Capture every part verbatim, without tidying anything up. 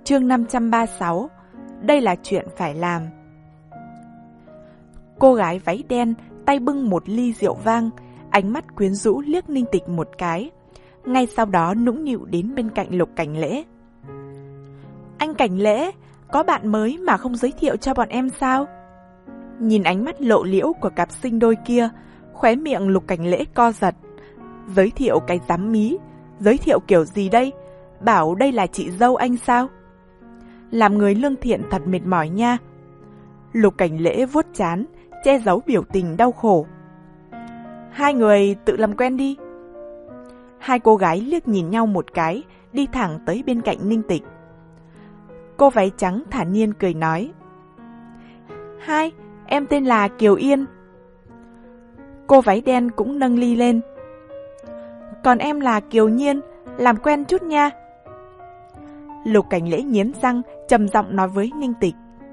Chương năm trăm ba mươi sáu. Đây là chuyện phải làm. Cô gái váy đen, tay bưng một ly rượu vang, ánh mắt quyến rũ liếc Ninh Tịch một cái. Ngay sau đó nũng nịu đến bên cạnh Lục Cảnh Lễ. Anh Cảnh Lễ, có bạn mới mà không giới thiệu cho bọn em sao? Nhìn ánh mắt lộ liễu của cặp sinh đôi kia, khóe miệng Lục Cảnh Lễ co giật. Giới thiệu cái dám mí, giới thiệu kiểu gì đây? Bảo đây là chị dâu anh sao? Làm người lương thiện thật mệt mỏi nha. Lục Cảnh Lễ vuốt trán, che giấu biểu tình đau khổ. Hai người tự làm quen đi. Hai cô gái liếc nhìn nhau một cái, đi thẳng tới bên cạnh Ninh Tịch. Cô váy trắng thản nhiên cười nói. Hai, em tên là Kiều Yên. Cô váy đen cũng nâng ly lên. Còn em là Kiều Nhiên, làm quen chút nha. Lục Cảnh Lễ nghiến răng, trầm giọng nói với Ninh Tịch.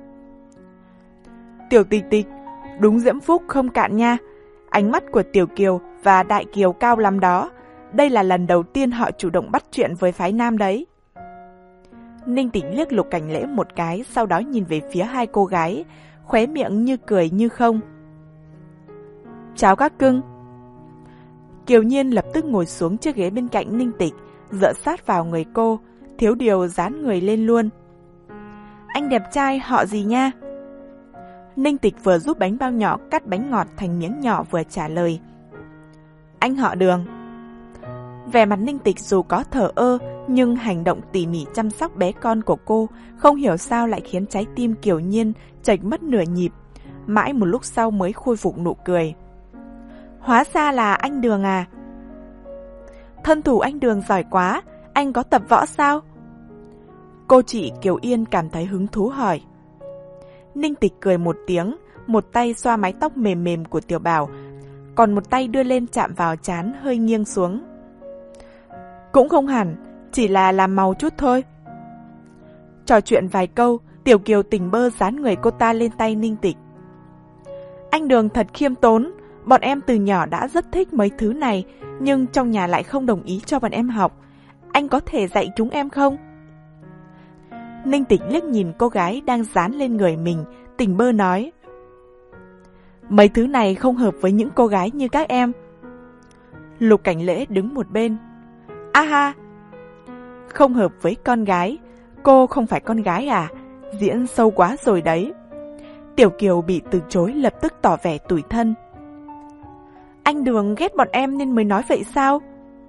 Tiểu Tịch Tịch, đúng diễm phúc không cạn nha. Ánh mắt của Tiểu Kiều và Đại Kiều cao lắm đó. Đây là lần đầu tiên họ chủ động bắt chuyện với phái nam đấy. Ninh Tịch liếc Lục Cảnh Lễ một cái, sau đó nhìn về phía hai cô gái, khóe miệng như cười như không. Chào các cưng. Kiều Nhiên lập tức ngồi xuống chiếc ghế bên cạnh Ninh Tịch, dựa sát vào người cô, thiếu điều dán người lên luôn. Anh đẹp trai họ gì nha? Ninh Tịch vừa giúp bánh bao nhỏ cắt bánh ngọt thành miếng nhỏ vừa trả lời. Anh họ Đường. Vẻ mặt Ninh Tịch dù có thờ ơ, nhưng hành động tỉ mỉ chăm sóc bé con của cô không hiểu sao lại khiến trái tim Kiều Nhiên chệch mất nửa nhịp. Mãi một lúc sau mới khôi phục nụ cười. Hóa ra là anh Đường à? Thân thủ anh Đường giỏi quá, anh có tập võ sao? Cô chị Kiều Yên cảm thấy hứng thú hỏi. Ninh Tịch cười một tiếng, một tay xoa mái tóc mềm mềm của Tiểu Bảo, còn một tay đưa lên chạm vào trán hơi nghiêng xuống. Cũng không hẳn, chỉ là làm màu chút thôi. Trò chuyện vài câu, Tiểu Kiều tình bơ dán người cô ta lên tay Ninh Tịch. Anh Đường thật khiêm tốn, bọn em từ nhỏ đã rất thích mấy thứ này, nhưng trong nhà lại không đồng ý cho bọn em học. Anh có thể dạy chúng em không? Ninh Tịch liếc nhìn cô gái đang dán lên người mình, tình bơ nói. Mấy thứ này không hợp với những cô gái như các em. Lục Cảnh Lễ đứng một bên. A ha! Không hợp với con gái. Cô không phải con gái à? Diễn sâu quá rồi đấy. Tiểu Kiều bị từ chối lập tức tỏ vẻ tủi thân. Anh Đường ghét bọn em nên mới nói vậy sao?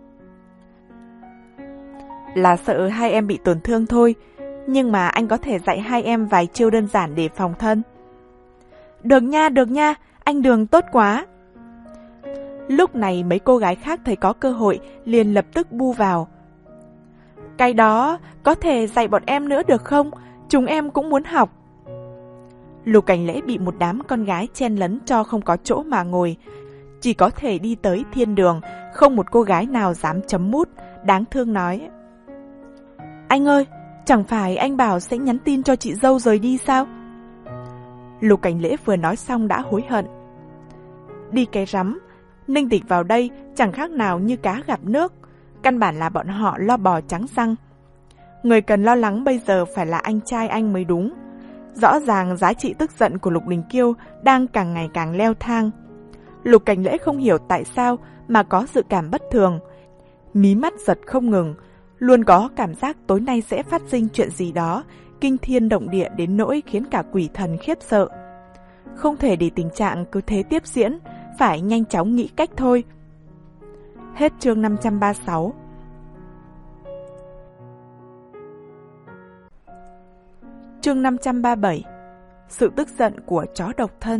Là sợ hai em bị tổn thương thôi, nhưng mà anh có thể dạy hai em vài chiêu đơn giản để phòng thân. Được nha, được nha, anh Đường tốt quá. Lúc này mấy cô gái khác thấy có cơ hội liền lập tức bu vào. Cái đó có thể dạy bọn em nữa được không? Chúng em cũng muốn học. Lục Cảnh Lễ bị một đám con gái chen lấn cho không có chỗ mà ngồi, chỉ có thể đi tới thiên đường, không một cô gái nào dám chấm mút, đáng thương nói. Anh ơi, chẳng phải anh bảo sẽ nhắn tin cho chị dâu rời đi sao? Lục Cảnh Lễ vừa nói xong đã hối hận. Đi cái rắm, Ninh Tịch vào đây chẳng khác nào như cá gặp nước, căn bản là bọn họ lo bò trắng răng. Người cần lo lắng bây giờ phải là anh trai anh mới đúng. Rõ ràng giá trị tức giận của Lục Đình Kiêu đang càng ngày càng leo thang. Lục Cảnh Lễ không hiểu tại sao mà có dự cảm bất thường. Mí mắt giật không ngừng, luôn có cảm giác tối nay sẽ phát sinh chuyện gì đó, kinh thiên động địa đến nỗi khiến cả quỷ thần khiếp sợ. Không thể để tình trạng cứ thế tiếp diễn, phải nhanh chóng nghĩ cách thôi. Hết chương năm trăm ba mươi sáu. Chương năm trăm ba mươi bảy. Sự tức giận của chó độc thân.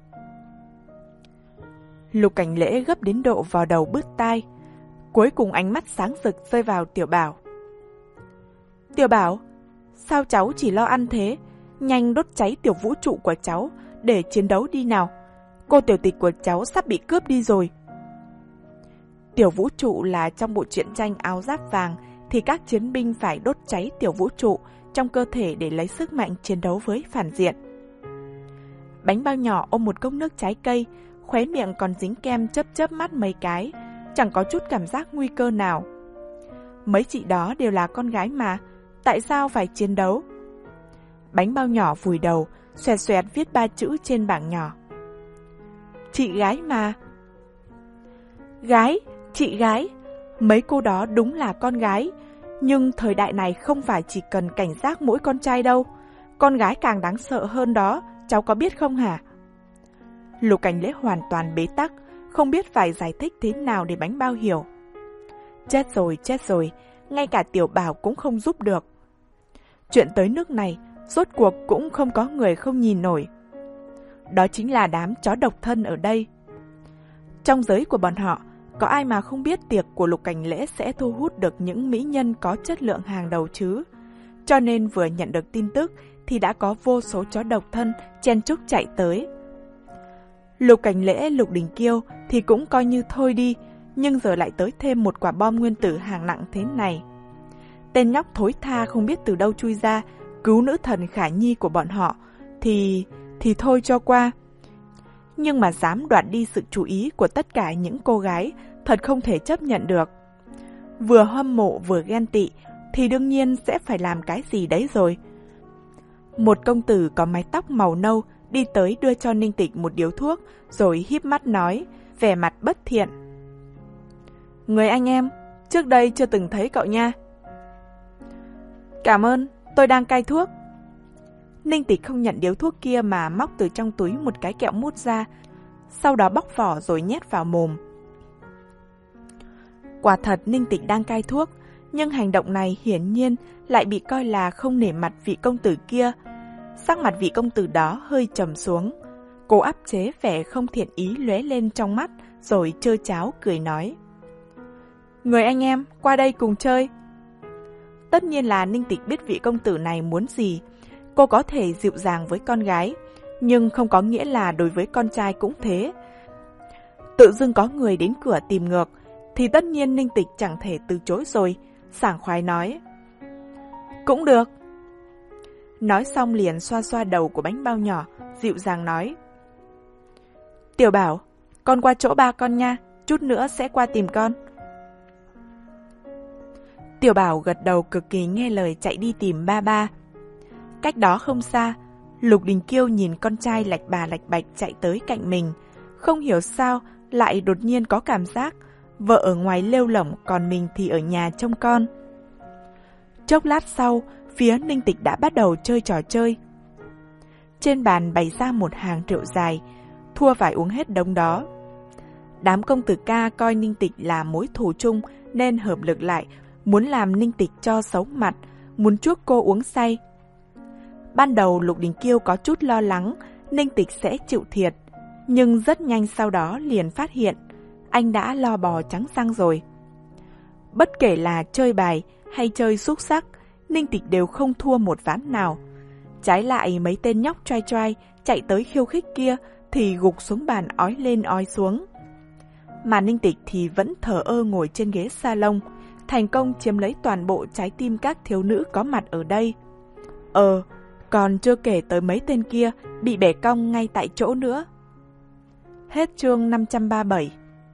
Lục Cảnh Lễ gấp đến độ vào đầu bứt tai. Cuối cùng ánh mắt sáng rực rơi vào Tiểu Bảo. Tiểu Bảo, sao cháu chỉ lo ăn thế? Nhanh đốt cháy tiểu vũ trụ của cháu để chiến đấu đi nào. Cô tiểu tịch của cháu sắp bị cướp đi rồi. Tiểu vũ trụ là trong bộ truyện tranh Áo Giáp Vàng thì các chiến binh phải đốt cháy tiểu vũ trụ trong cơ thể để lấy sức mạnh chiến đấu với phản diện. Bánh bao nhỏ ôm một cốc nước trái cây, khóe miệng còn dính kem chớp chớp mắt mấy cái, chẳng có chút cảm giác nguy cơ nào. Mấy chị đó đều là con gái mà, Tại sao phải chiến đấu? Bánh bao nhỏ vùi đầu, xoẹt xoẹt viết ba chữ trên bảng nhỏ. Chị gái mà. Gái, chị gái. Mấy cô đó đúng là con gái. Nhưng thời đại này không phải chỉ cần cảnh giác mỗi con trai đâu. Con gái càng đáng sợ hơn đó, cháu có biết không hả? Lục Cảnh Lễ hoàn toàn bế tắc, không biết phải giải thích thế nào để bánh bao hiểu. Chết rồi, chết rồi, ngay cả Tiểu Bảo cũng không giúp được. Chuyện tới nước này, rốt cuộc cũng không có người không nhìn nổi. Đó chính là đám chó độc thân ở đây. Trong giới của bọn họ, có ai mà không biết tiệc của Lục Cảnh Lễ sẽ thu hút được những mỹ nhân có chất lượng hàng đầu chứ? Cho nên vừa nhận được tin tức thì đã có vô số chó độc thân chen chúc chạy tới. Lục Cảnh Lễ, Lục Đình Kiêu thì cũng coi như thôi đi, nhưng giờ lại tới thêm một quả bom nguyên tử hạng nặng thế này. Tên nhóc thối tha không biết từ đâu chui ra, cứu nữ thần Khả Nhi của bọn họ, thì... thì thôi cho qua. Nhưng mà dám đoạt đi sự chú ý của tất cả những cô gái, thật không thể chấp nhận được. Vừa hâm mộ vừa ghen tị, thì đương nhiên sẽ phải làm cái gì đấy rồi. Một công tử có mái tóc màu nâu đi tới đưa cho Ninh Tịch một điếu thuốc, rồi híp mắt nói, vẻ mặt bất thiện. Người anh em, trước đây chưa từng thấy cậu nha. Cảm ơn, tôi đang cai thuốc. Ninh Tịch không nhận điếu thuốc kia mà móc từ trong túi một cái kẹo mút ra, sau đó bóc vỏ rồi nhét vào mồm. Quả thật Ninh Tịch đang cai thuốc, nhưng hành động này hiển nhiên lại bị coi là không nể mặt vị công tử kia. Sắc mặt vị công tử đó hơi trầm xuống, cô áp chế vẻ không thiện ý lóe lên trong mắt, rồi trơ tráo cười nói. Người anh em, qua đây cùng chơi. Tất nhiên là Ninh Tịch biết vị công tử này muốn gì. Cô có thể dịu dàng với con gái, nhưng không có nghĩa là đối với con trai cũng thế. Tự dưng có người đến cửa tìm ngược, thì tất nhiên Ninh Tịch chẳng thể từ chối rồi, sảng khoái nói. Cũng được. Nói xong liền xoa xoa đầu của bánh bao nhỏ, dịu dàng nói. Tiểu Bảo, con qua chỗ ba con nha, chút nữa sẽ qua tìm con. Tiểu Bảo gật đầu cực kỳ nghe lời chạy đi tìm ba ba. Cách đó không xa, Lục Đình Kiêu nhìn con trai lạch bà lạch bạch chạy tới cạnh mình. Không hiểu sao lại đột nhiên có cảm giác vợ ở ngoài lêu lổng còn mình thì ở nhà trông con. Chốc lát sau, phía Ninh Tịch đã bắt đầu chơi trò chơi. Trên bàn bày ra một hàng rượu dài, thua phải uống hết đống đó. Đám công tử ca coi Ninh Tịch là mối thù chung nên hợp lực lại, muốn làm Ninh Tịch cho xấu mặt, muốn chuốc cô uống say. Ban đầu Lục Đình Kiêu có chút lo lắng Ninh Tịch sẽ chịu thiệt, nhưng rất nhanh sau đó liền phát hiện anh đã lo bò trắng răng rồi. Bất kể là chơi bài hay chơi xúc sắc, Ninh Tịch đều không thua một ván nào. Trái lại mấy tên nhóc trai trai chạy tới khiêu khích kia thì gục xuống bàn ói lên ói xuống. Mà Ninh Tịch thì vẫn thờ ơ ngồi trên ghế salon, thành công chiếm lấy toàn bộ trái tim các thiếu nữ có mặt ở đây. Ờ, còn chưa kể tới mấy tên kia bị bẻ cong ngay tại chỗ nữa. Hết chương năm trăm ba mươi bảy.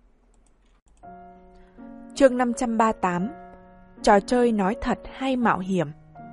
Chương năm trăm ba mươi tám. Trò chơi nói thật hay mạo hiểm.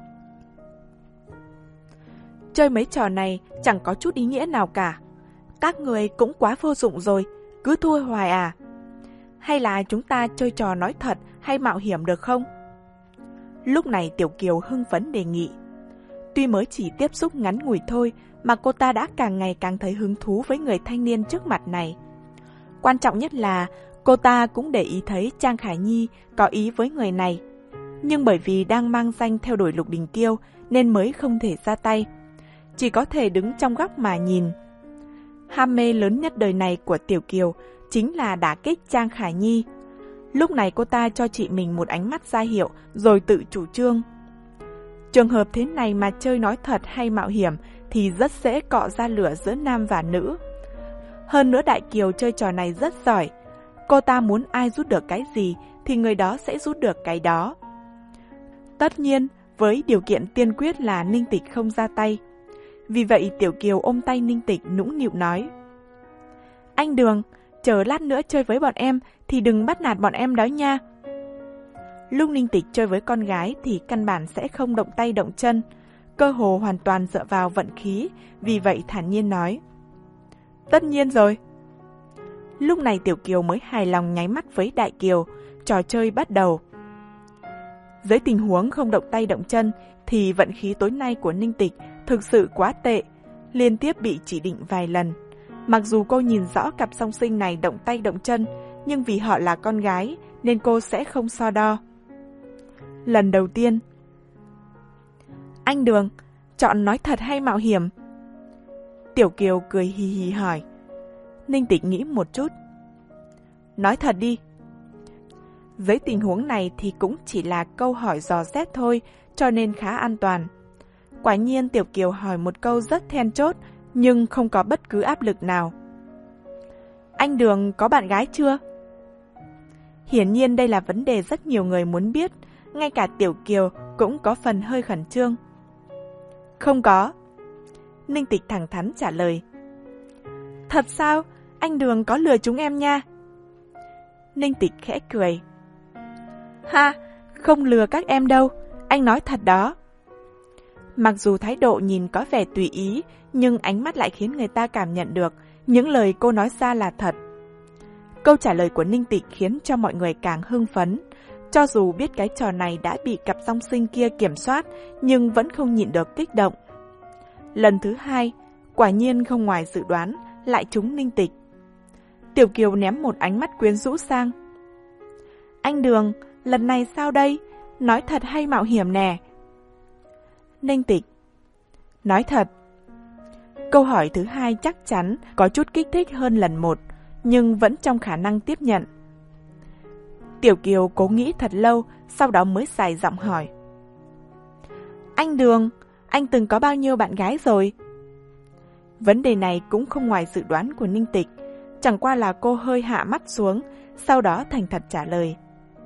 Chơi mấy trò này chẳng có chút ý nghĩa nào cả. Các người cũng quá vô dụng rồi, cứ thua hoài à. Hay là chúng ta chơi trò nói thật hay mạo hiểm được không? Lúc này Tiểu Kiều hưng phấn đề nghị. Tuy mới chỉ tiếp xúc ngắn ngủi thôi mà cô ta đã càng ngày càng thấy hứng thú với người thanh niên trước mặt này. Quan trọng nhất là cô ta cũng để ý thấy Trang Khả Nhi có ý với người này. Nhưng bởi vì đang mang danh theo đuổi Lục Đình Kiêu nên mới không thể ra tay. Chỉ có thể đứng trong góc mà nhìn. Ham mê lớn nhất đời này của Tiểu Kiều chính là đả kích Trang Khả Nhi. Lúc này cô ta cho chị mình một ánh mắt ra hiệu rồi tự chủ trương. Trường hợp thế này mà chơi nói thật hay mạo hiểm thì rất dễ cọ ra lửa giữa nam và nữ. Hơn nữa Đại Kiều chơi trò này rất giỏi. Cô ta muốn ai rút được cái gì thì người đó sẽ rút được cái đó. Tất nhiên, với điều kiện tiên quyết là Ninh Tịch không ra tay. Vì vậy Tiểu Kiều ôm tay Ninh Tịch nũng nịu nói. Anh Đường, chờ lát nữa chơi với bọn em thì đừng bắt nạt bọn em đó nha. Lúc Ninh Tịch chơi với con gái thì căn bản sẽ không động tay động chân, cơ hồ hoàn toàn dựa vào vận khí, vì vậy thản nhiên nói. Tất nhiên rồi. Lúc này Tiểu Kiều mới hài lòng nháy mắt với Đại Kiều, trò chơi bắt đầu. Dưới tình huống không động tay động chân thì vận khí tối nay của Ninh Tịch thực sự quá tệ, liên tiếp bị chỉ định vài lần. Mặc dù cô nhìn rõ cặp song sinh này động tay động chân, nhưng vì họ là con gái nên cô sẽ không so đo. Lần đầu tiên. Anh Đường, chọn nói thật hay mạo hiểm? Tiểu Kiều cười hì hì hỏi. Ninh Tịch nghĩ một chút. Nói thật đi. Với tình huống này thì cũng chỉ là câu hỏi dò xét thôi, cho nên khá an toàn. Quả nhiên Tiểu Kiều hỏi một câu rất then chốt, nhưng không có bất cứ áp lực nào. Anh Đường có bạn gái chưa? Hiển nhiên đây là vấn đề rất nhiều người muốn biết, ngay cả Tiểu Kiều cũng có phần hơi khẩn trương. Không có. Ninh Tịch thẳng thắn trả lời. Thật sao? Anh Đường có lừa chúng em nha. Ninh Tịch khẽ cười. Ha, không lừa các em đâu, anh nói thật đó. Mặc dù thái độ nhìn có vẻ tùy ý, nhưng ánh mắt lại khiến người ta cảm nhận được những lời cô nói ra là thật. Câu trả lời của Ninh Tịch khiến cho mọi người càng hưng phấn. Cho dù biết cái trò này đã bị cặp song sinh kia kiểm soát, nhưng vẫn không nhịn được kích động. Lần thứ hai, quả nhiên không ngoài dự đoán, lại trúng Ninh Tịch. Tiểu Kiều ném một ánh mắt quyến rũ sang. Anh Đường, lần này sao đây? Nói thật hay mạo hiểm nè? Ninh Tịch. Nói thật. Câu hỏi thứ hai chắc chắn có chút kích thích hơn lần một, nhưng vẫn trong khả năng tiếp nhận. Tiểu Kiều cố nghĩ thật lâu, sau đó mới dài giọng hỏi. Anh Đường, anh từng có bao nhiêu bạn gái rồi? Vấn đề này cũng không ngoài dự đoán của Ninh Tịch, chẳng qua là cô hơi hạ mắt xuống, sau đó thành thật trả lời.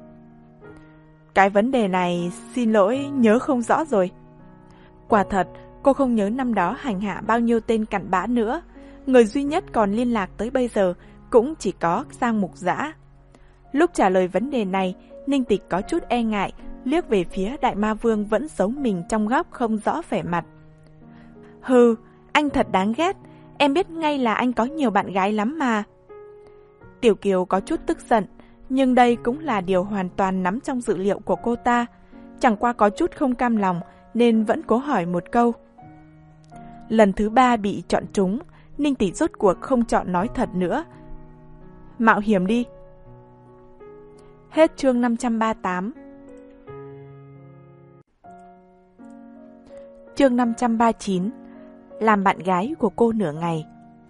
Cái vấn đề này, xin lỗi, nhớ không rõ rồi. Quả thật, cô không nhớ năm đó hành hạ bao nhiêu tên cặn bã nữa. Người duy nhất còn liên lạc tới bây giờ cũng chỉ có Giang Mục Dã. Lúc trả lời vấn đề này, Ninh Tịch có chút e ngại, liếc về phía Đại Ma Vương vẫn giấu mình trong góc không rõ vẻ mặt. Hừ, anh thật đáng ghét, em biết ngay là anh có nhiều bạn gái lắm mà. Tiểu Kiều có chút tức giận, nhưng đây cũng là điều hoàn toàn nắm trong dự liệu của cô ta. Chẳng qua có chút không cam lòng, nên vẫn cố hỏi một câu. Lần thứ ba bị chọn trúng, Ninh Tịch rốt cuộc không chọn nói thật nữa. Mạo hiểm đi. Hết chương năm trăm ba mươi tám. Chương năm trăm ba mươi chín. Làm bạn gái của cô nửa ngày.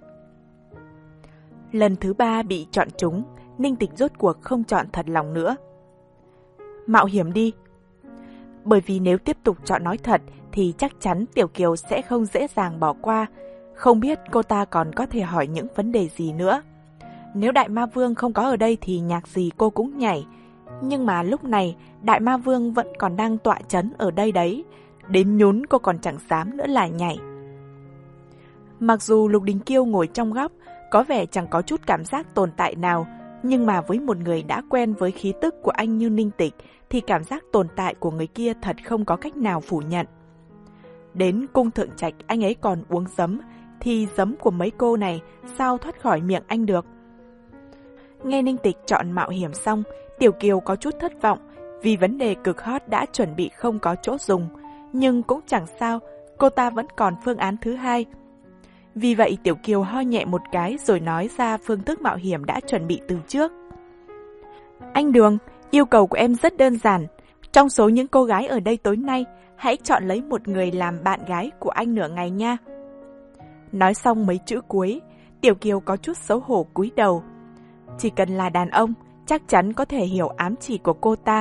Lần thứ ba bị chọn trúng, Ninh Tịch rốt cuộc không chọn thật lòng nữa. Mạo hiểm đi. Bởi vì nếu tiếp tục chọn nói thật thì chắc chắn Tiểu Kiều sẽ không dễ dàng bỏ qua. Không biết cô ta còn có thể hỏi những vấn đề gì nữa. Nếu Đại Ma Vương không có ở đây thì nhạc gì cô cũng nhảy. Nhưng mà lúc này Đại Ma Vương vẫn còn đang tọa chấn ở đây đấy. Đến nhún cô còn chẳng dám nữa là nhảy. Mặc dù Lục Đình Kiêu ngồi trong góc, có vẻ chẳng có chút cảm giác tồn tại nào, nhưng mà với một người đã quen với khí tức của anh như Ninh Tịch thì cảm giác tồn tại của người kia thật không có cách nào phủ nhận. Đến cung thượng trạch anh ấy còn uống giấm, thì giấm của mấy cô này sao thoát khỏi miệng anh được. Nghe Ninh Tịch chọn mạo hiểm xong, Tiểu Kiều có chút thất vọng vì vấn đề cực hot đã chuẩn bị không có chỗ dùng, nhưng cũng chẳng sao, cô ta vẫn còn phương án thứ hai. Vì vậy Tiểu Kiều ho nhẹ một cái rồi nói ra phương thức mạo hiểm đã chuẩn bị từ trước. Anh Đường, yêu cầu của em rất đơn giản. Trong số những cô gái ở đây tối nay, hãy chọn lấy một người làm bạn gái của anh nửa ngày nha. Nói xong mấy chữ cuối, Tiểu Kiều có chút xấu hổ cúi đầu. Chỉ cần là đàn ông, chắc chắn có thể hiểu ám chỉ của cô ta.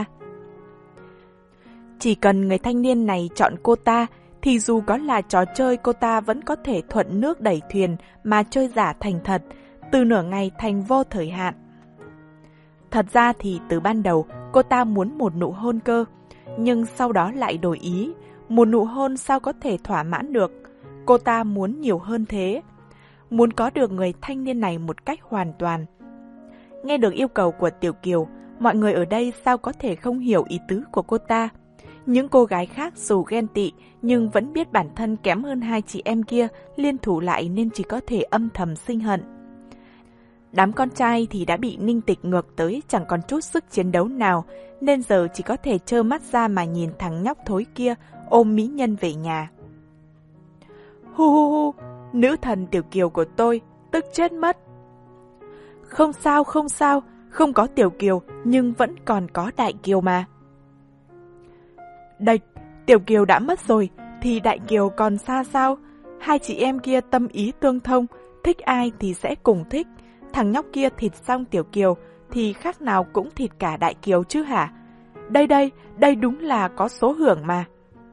Chỉ cần người thanh niên này chọn cô ta, thì dù có là trò chơi cô ta vẫn có thể thuận nước đẩy thuyền mà chơi giả thành thật, từ nửa ngày thành vô thời hạn. Thật ra thì từ ban đầu cô ta muốn một nụ hôn cơ, nhưng sau đó lại đổi ý, một nụ hôn sao có thể thỏa mãn được, cô ta muốn nhiều hơn thế, muốn có được người thanh niên này một cách hoàn toàn. Nghe được yêu cầu của Tiểu Kiều, Mọi người ở đây sao có thể không hiểu ý tứ của cô ta? Những cô gái khác dù ghen tị nhưng vẫn biết bản thân kém hơn hai chị em kia, liên thủ lại nên chỉ có thể âm thầm sinh hận. Đám con trai thì đã bị Ninh Tịch ngược tới chẳng còn chút sức chiến đấu nào, nên giờ chỉ có thể trơ mắt ra mà nhìn thằng nhóc thối kia ôm mỹ nhân về nhà. Hu hu hu, nữ thần Tiểu Kiều của tôi, tức chết mất. Không sao, không sao, không có Tiểu Kiều nhưng vẫn còn có Đại Kiều mà. Địch, Tiểu Kiều đã mất rồi, thì Đại Kiều còn xa sao? Hai chị em kia tâm ý tương thông, thích ai thì sẽ cùng thích. Thằng nhóc kia thịt xong Tiểu Kiều, thì khác nào cũng thịt cả Đại Kiều chứ hả? Đây đây, đây đúng là có số hưởng mà.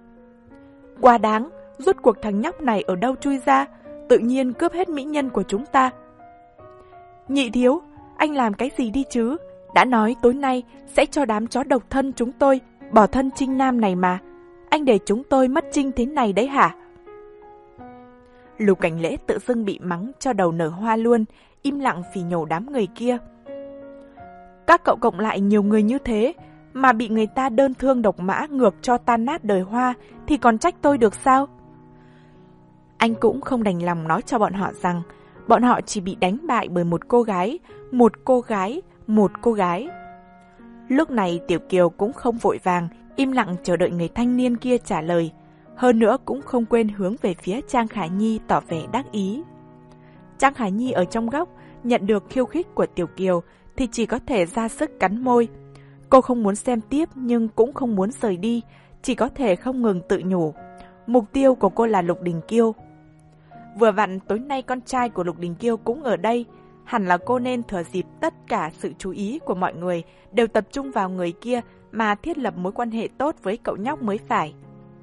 Quá đáng, rốt cuộc thằng nhóc này ở đâu chui ra, tự nhiên cướp hết mỹ nhân của chúng ta. Nhị thiếu, anh làm cái gì đi chứ? Đã nói tối nay sẽ cho đám chó độc thân chúng tôi bỏ thân Trinh Nam này mà. Anh để chúng tôi mất Trinh thế này đấy hả? Lục Cảnh Lễ tự dưng bị mắng cho đầu nở hoa luôn, im lặng phỉ nhổ đám người kia. Các cậu cộng lại nhiều người như thế, mà bị người ta đơn thương độc mã ngược cho tan nát đời Hoa, thì còn trách tôi được sao? Anh cũng không đành lòng nói cho bọn họ rằng, bọn họ chỉ bị đánh bại bởi một cô gái, một cô gái, một cô gái. Lúc này Tiểu Kiều cũng không vội vàng, im lặng chờ đợi người thanh niên kia trả lời. Hơn nữa cũng không quên hướng về phía Trang Khả Nhi tỏ vẻ đắc ý. Trang Khả Nhi ở trong góc, nhận được khiêu khích của Tiểu Kiều thì chỉ có thể ra sức cắn môi. Cô không muốn xem tiếp nhưng cũng không muốn rời đi, chỉ có thể không ngừng tự nhủ. Mục tiêu của cô là Lục Đình Kiêu. Vừa vặn tối nay con trai của Lục Đình Kiêu cũng ở đây, hẳn là cô nên thừa dịp tất cả sự chú ý của mọi người đều tập trung vào người kia mà thiết lập mối quan hệ tốt với cậu nhóc mới phải.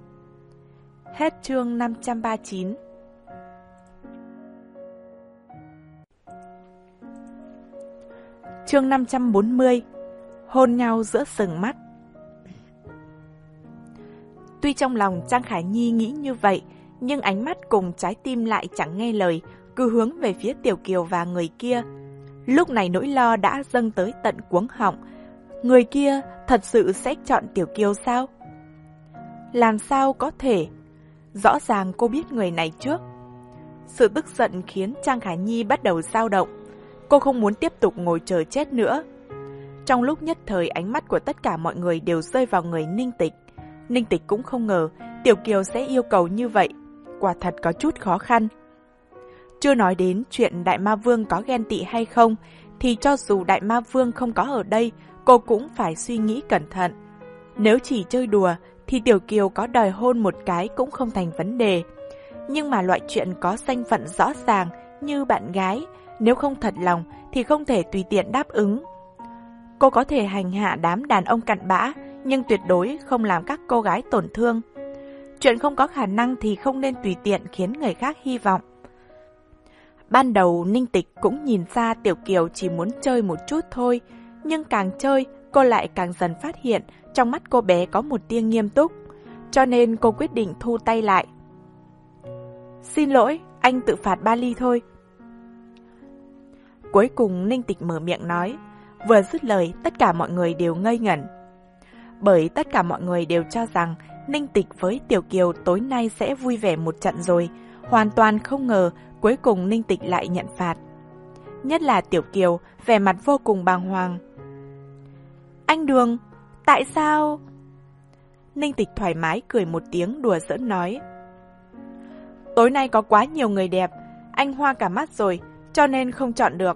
Hết chương năm trăm ba mươi chín. Chương năm trăm bốn mươi. Hôn nhau giữa sừng mắt. Tuy trong lòng Trang Khả Nhi nghĩ như vậy, nhưng ánh mắt cùng trái tim lại chẳng nghe lời, cứ hướng về phía Tiểu Kiều và người kia. Lúc này nỗi lo đã dâng tới tận cuống họng. Người kia thật sự sẽ chọn Tiểu Kiều sao? Làm sao có thể? Rõ ràng cô biết người này trước. Sự tức giận khiến Trang Khả Nhi bắt đầu dao động. Cô không muốn tiếp tục ngồi chờ chết nữa. Trong lúc nhất thời ánh mắt của tất cả mọi người đều rơi vào người Ninh Tịch. Ninh Tịch cũng không ngờ Tiểu Kiều sẽ yêu cầu như vậy. Quả thật có chút khó khăn. Chưa nói đến chuyện Đại Ma Vương có ghen tị hay không, thì cho dù Đại Ma Vương không có ở đây, cô cũng phải suy nghĩ cẩn thận. Nếu chỉ chơi đùa, thì Tiểu Kiều có đòi hôn một cái cũng không thành vấn đề. Nhưng mà loại chuyện có danh phận rõ ràng như bạn gái, nếu không thật lòng thì không thể tùy tiện đáp ứng. Cô có thể hành hạ đám đàn ông cặn bã, nhưng tuyệt đối không làm các cô gái tổn thương. Chuyện không có khả năng thì không nên tùy tiện khiến người khác hy vọng. Ban đầu Ninh Tịch cũng nhìn ra Tiểu Kiều chỉ muốn chơi một chút thôi, nhưng càng chơi cô lại càng dần phát hiện trong mắt cô bé có một tia nghiêm túc, cho nên cô quyết định thu tay lại. Xin lỗi, anh tự phạt ba ly thôi. Cuối cùng Ninh Tịch mở miệng nói, vừa dứt lời tất cả mọi người đều ngây ngẩn. Bởi tất cả mọi người đều cho rằng Ninh Tịch với Tiểu Kiều tối nay sẽ vui vẻ một trận rồi, hoàn toàn không ngờ cuối cùng Ninh Tịch lại nhận phạt. Nhất là Tiểu Kiều, vẻ mặt vô cùng bàng hoàng. Anh Đường, tại sao? Ninh Tịch thoải mái cười một tiếng đùa giỡn nói. Tối nay có quá nhiều người đẹp, anh hoa cả mắt rồi, cho nên không chọn được.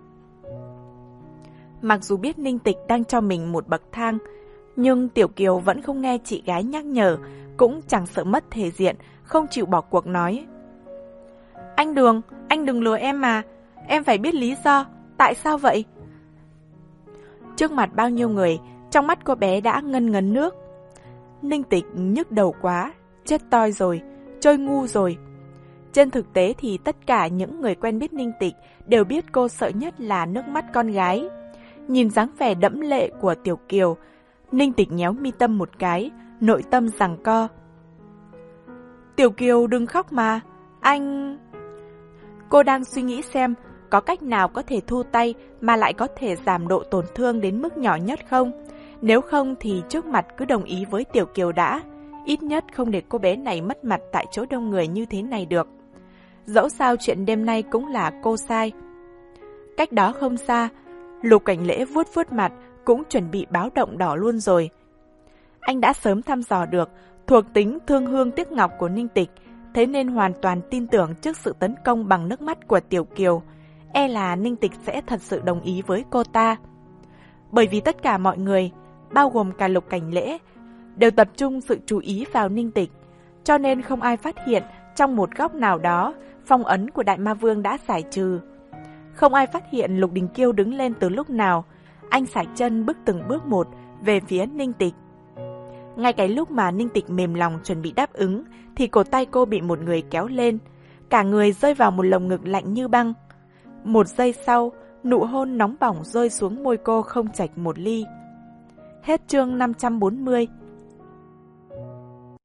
Mặc dù biết Ninh Tịch đang cho mình một bậc thang, nhưng Tiểu Kiều vẫn không nghe chị gái nhắc nhở, cũng chẳng sợ mất thể diện, không chịu bỏ cuộc nói. Anh Đường, anh đừng lừa em mà, em phải biết lý do, tại sao vậy? Trước mặt bao nhiêu người, trong mắt cô bé đã ngân ngấn nước. Ninh Tịch nhức đầu quá, chết toi rồi, chơi ngu rồi. Trên thực tế thì tất cả những người quen biết Ninh Tịch đều biết cô sợ nhất là nước mắt con gái. Nhìn dáng vẻ đẫm lệ của Tiểu Kiều, Ninh Tịch nhéo mi tâm một cái, nội tâm giằng co. Tiểu Kiều đừng khóc mà, anh... Cô đang suy nghĩ xem có cách nào có thể thu tay mà lại có thể giảm độ tổn thương đến mức nhỏ nhất không? Nếu không thì trước mặt cứ đồng ý với Tiểu Kiều đã. Ít nhất không để cô bé này mất mặt tại chỗ đông người như thế này được. Dẫu sao chuyện đêm nay cũng là cô sai. Cách đó không xa, Lục Cảnh Lễ vuốt vuốt mặt cũng chuẩn bị báo động đỏ luôn rồi. Anh đã sớm thăm dò được thuộc tính thương hương tiếc ngọc của Ninh Tịch, thế nên hoàn toàn tin tưởng trước sự tấn công bằng nước mắt của Tiểu Kiều, e là Ninh Tịch sẽ thật sự đồng ý với cô ta. Bởi vì tất cả mọi người, bao gồm cả Lục Cảnh Lễ, đều tập trung sự chú ý vào Ninh Tịch, cho nên không ai phát hiện trong một góc nào đó phong ấn của Đại Ma Vương đã giải trừ. Không ai phát hiện Lục Đình Kiêu đứng lên từ lúc nào, anh sải chân bước từng bước một về phía Ninh Tịch. Ngay cái lúc mà Ninh Tịch mềm lòng chuẩn bị đáp ứng, thì cổ tay cô bị một người kéo lên, cả người rơi vào một lồng ngực lạnh như băng. Một giây sau, nụ hôn nóng bỏng rơi xuống môi cô không chạch một ly. Hết chương năm trăm bốn mươi.